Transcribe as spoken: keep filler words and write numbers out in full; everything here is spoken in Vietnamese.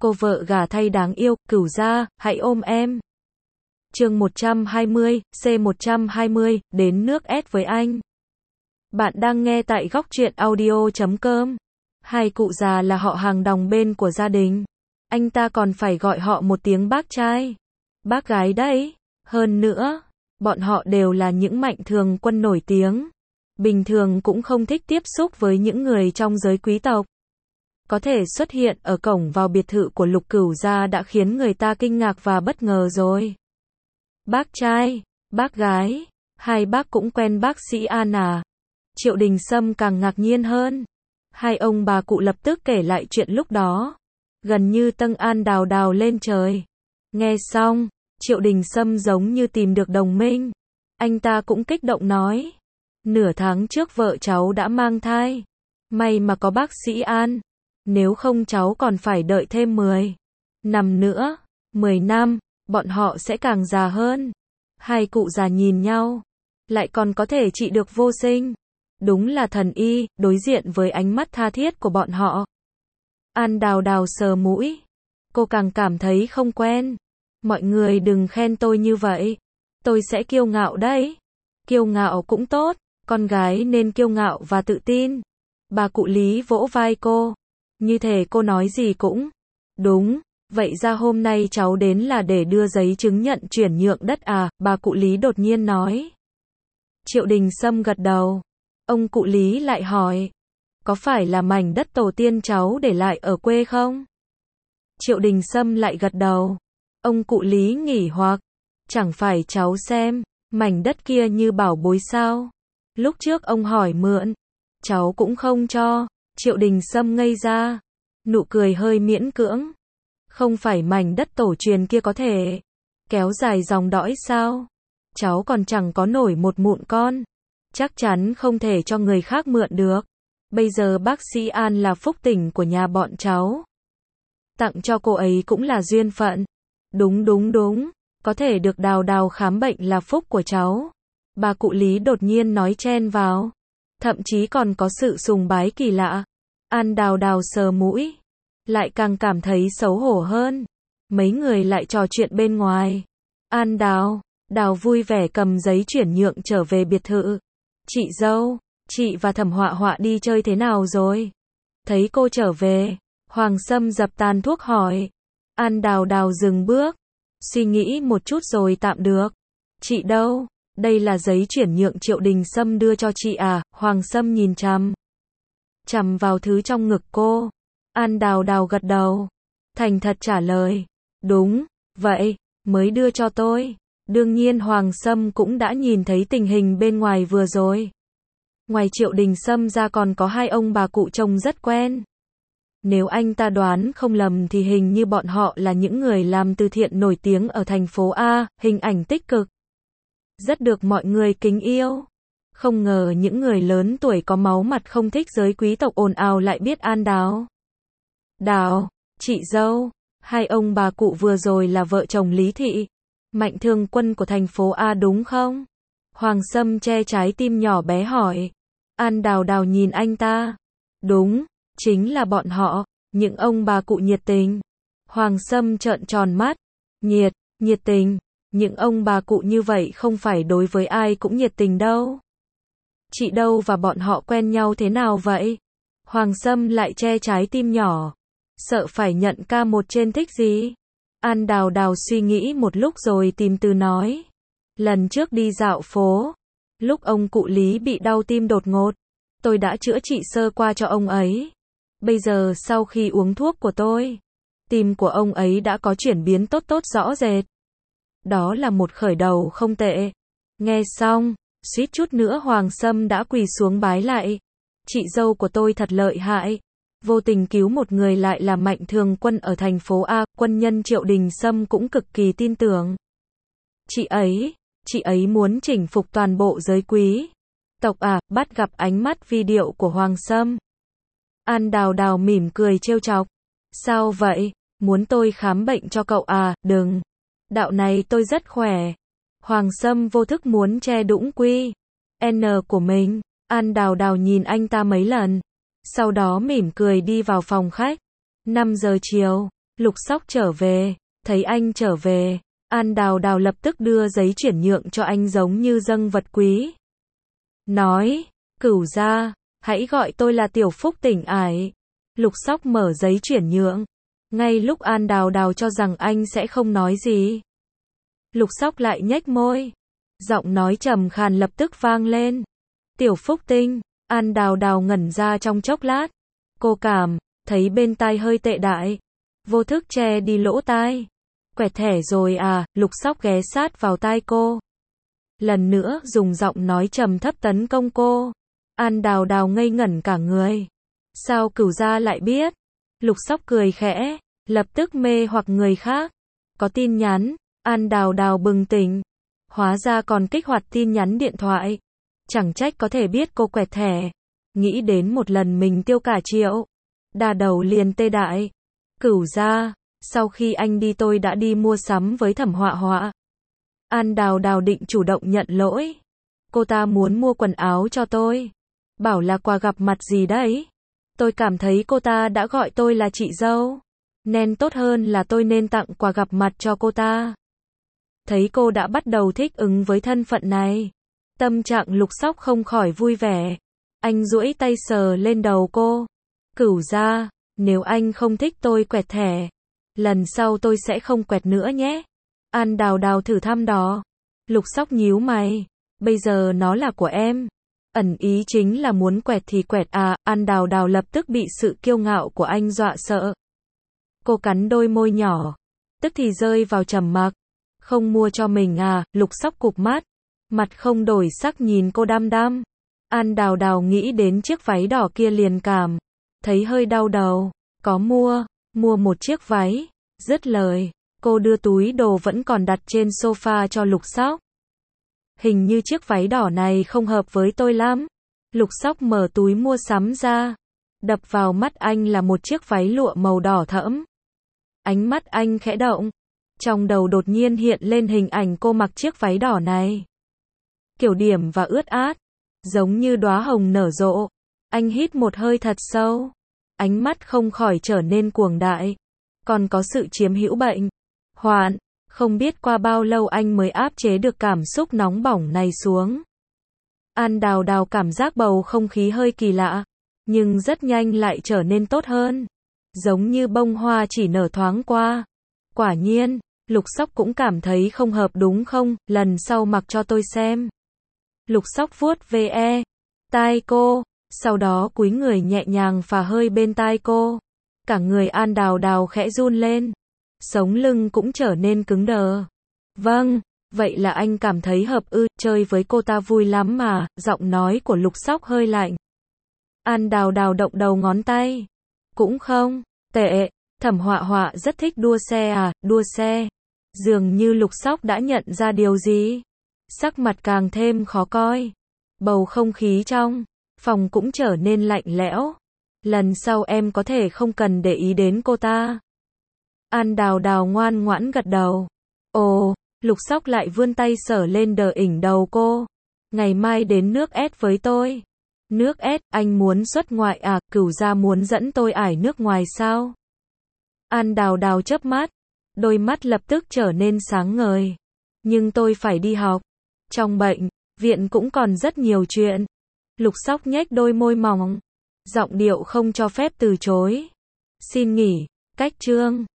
Cô vợ gả thay đáng yêu, Cửu gia, hãy ôm em. Chương một trăm hai mươi, C một trăm hai mươi, đến nước S với anh. Bạn đang nghe tại góc truyện audio chấm com. Hai cụ già là họ hàng đồng bên của gia đình. Anh ta còn phải gọi họ một tiếng bác trai, bác gái đấy. Hơn nữa, bọn họ đều là những mạnh thường quân nổi tiếng. Bình thường cũng không thích tiếp xúc với những người trong giới quý tộc. Có thể xuất hiện ở cổng vào biệt thự của Lục Cửu gia đã khiến người ta kinh ngạc và bất ngờ rồi. Bác trai, bác gái, hai bác cũng quen bác sĩ An à? Triệu Đình Sâm càng ngạc nhiên hơn. Hai ông bà cụ lập tức kể lại chuyện lúc đó. Gần như Tân An đào đào lên trời. Nghe xong, Triệu Đình Sâm giống như tìm được đồng minh. Anh ta cũng kích động nói. Nửa tháng trước vợ cháu đã mang thai. May mà có bác sĩ An. Nếu không cháu còn phải đợi thêm mười năm nữa. mười năm, bọn họ sẽ càng già hơn. Hai cụ già nhìn nhau. Lại còn có thể trị được vô sinh. Đúng là thần y, đối diện với ánh mắt tha thiết của bọn họ. An đào đào sờ mũi. Cô càng cảm thấy không quen. Mọi người đừng khen tôi như vậy. Tôi sẽ kiêu ngạo đấy. Kiêu ngạo cũng tốt. Con gái nên kiêu ngạo và tự tin. Bà cụ Lý vỗ vai cô. Như thể cô nói gì cũng đúng. Vậy ra hôm nay cháu đến là để đưa giấy chứng nhận chuyển nhượng đất à? Bà cụ Lý đột nhiên nói. Triệu Đình Sâm gật đầu. Ông cụ Lý lại hỏi. Có phải là mảnh đất tổ tiên cháu để lại ở quê không? Triệu Đình Sâm lại gật đầu. Ông cụ Lý nghỉ hoặc. Chẳng phải cháu xem, mảnh đất kia như bảo bối sao? Lúc trước ông hỏi mượn. Cháu cũng không cho. Triệu Đình Sâm ngây ra. Nụ cười hơi miễn cưỡng. Không phải mảnh đất tổ truyền kia có thể kéo dài dòng dõi sao? Cháu còn chẳng có nổi một mụn con. Chắc chắn không thể cho người khác mượn được. Bây giờ bác sĩ An là phúc tình của nhà bọn cháu. Tặng cho cô ấy cũng là duyên phận. Đúng đúng đúng. Có thể được đào đào khám bệnh là phúc của cháu. Bà cụ Lý đột nhiên nói chen vào. Thậm chí còn có sự sùng bái kỳ lạ. An đào đào sờ mũi. Lại càng cảm thấy xấu hổ hơn. Mấy người lại trò chuyện bên ngoài. An đào, đào vui vẻ cầm giấy chuyển nhượng trở về biệt thự. Chị dâu, chị và Thẩm Họa Họa đi chơi thế nào rồi? Thấy cô trở về, Hoàng Sâm dập tàn thuốc hỏi. An đào đào dừng bước. Suy nghĩ một chút rồi tạm được. Chị đâu? Đây là giấy chuyển nhượng Triệu Đình Sâm đưa cho chị à? Hoàng Sâm nhìn chằm chằm vào thứ trong ngực cô. An đào đào gật đầu. Thành thật trả lời. Đúng, vậy, mới đưa cho tôi. Đương nhiên Hoàng Sâm cũng đã nhìn thấy tình hình bên ngoài vừa rồi. Ngoài Triệu Đình Sâm ra còn có hai ông bà cụ trông rất quen. Nếu anh ta đoán không lầm thì hình như bọn họ là những người làm từ thiện nổi tiếng ở thành phố A, hình ảnh tích cực. Rất được mọi người kính yêu. Không ngờ những người lớn tuổi có máu mặt không thích giới quý tộc ồn ào lại biết An đào. Đào, chị dâu, hai ông bà cụ vừa rồi là vợ chồng Lý Thị, mạnh thường quân của thành phố A đúng không? Hoàng Sâm che trái tim nhỏ bé hỏi. An đào đào nhìn anh ta. Đúng, chính là bọn họ, những ông bà cụ nhiệt tình. Hoàng Sâm trợn tròn mắt. Nhiệt, nhiệt tình, những ông bà cụ như vậy không phải đối với ai cũng nhiệt tình đâu. Chị đâu và bọn họ quen nhau thế nào vậy? Hoàng Sâm lại che trái tim nhỏ. Sợ phải nhận ca một trên thích gì? An đào đào suy nghĩ một lúc rồi tìm từ nói. Lần trước đi dạo phố, lúc ông cụ Lý bị đau tim đột ngột, tôi đã chữa trị sơ qua cho ông ấy. Bây giờ sau khi uống thuốc của tôi, tim của ông ấy đã có chuyển biến tốt tốt rõ rệt. Đó là một khởi đầu không tệ. Nghe xong, suýt chút nữa Hoàng Sâm đã quỳ xuống bái lại. Chị dâu của tôi thật lợi hại. Vô tình cứu một người lại là mạnh thường quân ở thành phố A, quân nhân Triệu Đình Sâm cũng cực kỳ tin tưởng. Chị ấy, chị ấy muốn chỉnh phục toàn bộ giới quý tộc à? Bắt gặp ánh mắt vi điệu của Hoàng Sâm. An đào đào mỉm cười trêu chọc. Sao vậy? Muốn tôi khám bệnh cho cậu à? Đừng. Đạo này tôi rất khỏe. Hoàng Sâm vô thức muốn che đũng quy N của mình. An đào đào nhìn anh ta mấy lần. Sau đó mỉm cười đi vào phòng khách. năm giờ chiều, Lục Sóc trở về, thấy anh trở về, An Đào Đào lập tức đưa giấy chuyển nhượng cho anh giống như dâng vật quý. Nói, Cửu gia, hãy gọi tôi là Tiểu Phúc Tỉnh ải. Lục Sóc mở giấy chuyển nhượng. Ngay lúc An Đào Đào cho rằng anh sẽ không nói gì, Lục Sóc lại nhếch môi. Giọng nói trầm khàn lập tức vang lên. Tiểu Phúc Tinh. An Đào Đào ngẩn ra trong chốc lát. Cô cảm thấy bên tai hơi tệ đại, vô thức che đi lỗ tai. Quẹt thẻ rồi à? Lục Sóc ghé sát vào tai cô, lần nữa dùng giọng nói trầm thấp tấn công cô. An Đào Đào ngây ngẩn cả người. Sao Cửu gia lại biết? Lục Sóc cười khẽ, lập tức mê hoặc người khác. Có tin nhắn. An Đào Đào bừng tỉnh. Hóa ra còn kích hoạt tin nhắn điện thoại. Chẳng trách có thể biết cô quẹt thẻ. Nghĩ đến một lần mình tiêu cả triệu, đà đầu liền tê đại. Cửu gia, sau khi anh đi tôi đã đi mua sắm với Thẩm Họa Họa. An Đào Đào định chủ động nhận lỗi. Cô ta muốn mua quần áo cho tôi. Bảo là quà gặp mặt gì đấy. Tôi cảm thấy cô ta đã gọi tôi là chị dâu, nên tốt hơn là tôi nên tặng quà gặp mặt cho cô ta. Thấy cô đã bắt đầu thích ứng với thân phận này, tâm trạng Lục Sóc không khỏi vui vẻ. Anh duỗi tay sờ lên đầu cô. Cửu gia, nếu anh không thích tôi quẹt thẻ, lần sau tôi sẽ không quẹt nữa nhé. An Đào Đào thử thăm dò. Lục Sóc nhíu mày. Bây giờ nó là của em. Ẩn ý chính là muốn quẹt thì quẹt à. An Đào Đào lập tức bị sự kiêu ngạo của anh dọa sợ. Cô cắn đôi môi nhỏ, tức thì rơi vào trầm mặc. Không mua cho mình à? Lục Sóc cụp mắt, mặt không đổi sắc nhìn cô đăm đăm. An Đào Đào nghĩ đến chiếc váy đỏ kia liền cảm thấy hơi đau đầu. Có mua, mua một chiếc váy. Dứt lời, cô đưa túi đồ vẫn còn đặt trên sofa cho Lục Sóc. Hình như chiếc váy đỏ này không hợp với tôi lắm. Lục Sóc mở túi mua sắm ra. Đập vào mắt anh là một chiếc váy lụa màu đỏ thẫm. Ánh mắt anh khẽ động. Trong đầu đột nhiên hiện lên hình ảnh cô mặc chiếc váy đỏ này. Kiểu điểm và ướt át, giống như đóa hồng nở rộ. Anh hít một hơi thật sâu. Ánh mắt không khỏi trở nên cuồng đại. Còn có sự chiếm hữu bệnh hoạn. Không biết qua bao lâu anh mới áp chế được cảm xúc nóng bỏng này xuống. An Đào Đào cảm giác bầu không khí hơi kỳ lạ, nhưng rất nhanh lại trở nên tốt hơn. Giống như bông hoa chỉ nở thoáng qua. Quả nhiên, Lục Sóc cũng cảm thấy không hợp đúng không? Lần sau mặc cho tôi xem. Lục Sóc vuốt ve tai cô, sau đó cúi người nhẹ nhàng phả hơi bên tai cô. Cả người An Đào Đào khẽ run lên. Sống lưng cũng trở nên cứng đờ. Vâng, vậy là anh cảm thấy hợp ư? Chơi với cô ta vui lắm mà. Giọng nói của Lục Sóc hơi lạnh. An Đào Đào động đầu ngón tay. Cũng không tệ. Thẩm Họa Họa rất thích đua xe à? Đua xe. Dường như Lục Sóc đã nhận ra điều gì. Sắc mặt càng thêm khó coi. Bầu không khí trong phòng cũng trở nên lạnh lẽo. Lần sau em có thể không cần để ý đến cô ta. An Đào Đào ngoan ngoãn gật đầu. Ồ, Lục Sóc lại vươn tay sờ lên đờ ỉnh đầu cô. Ngày mai đến nước ét với tôi. Nước ét, anh muốn xuất ngoại à? Cửu gia muốn dẫn tôi ải nước ngoài sao? An Đào Đào chớp mắt, đôi mắt lập tức trở nên sáng ngời. Nhưng tôi phải đi học. Trong bệnh viện cũng còn rất nhiều chuyện. Lục Sóc nhếch đôi môi mỏng, giọng điệu không cho phép từ chối. Xin nghỉ, cách chương.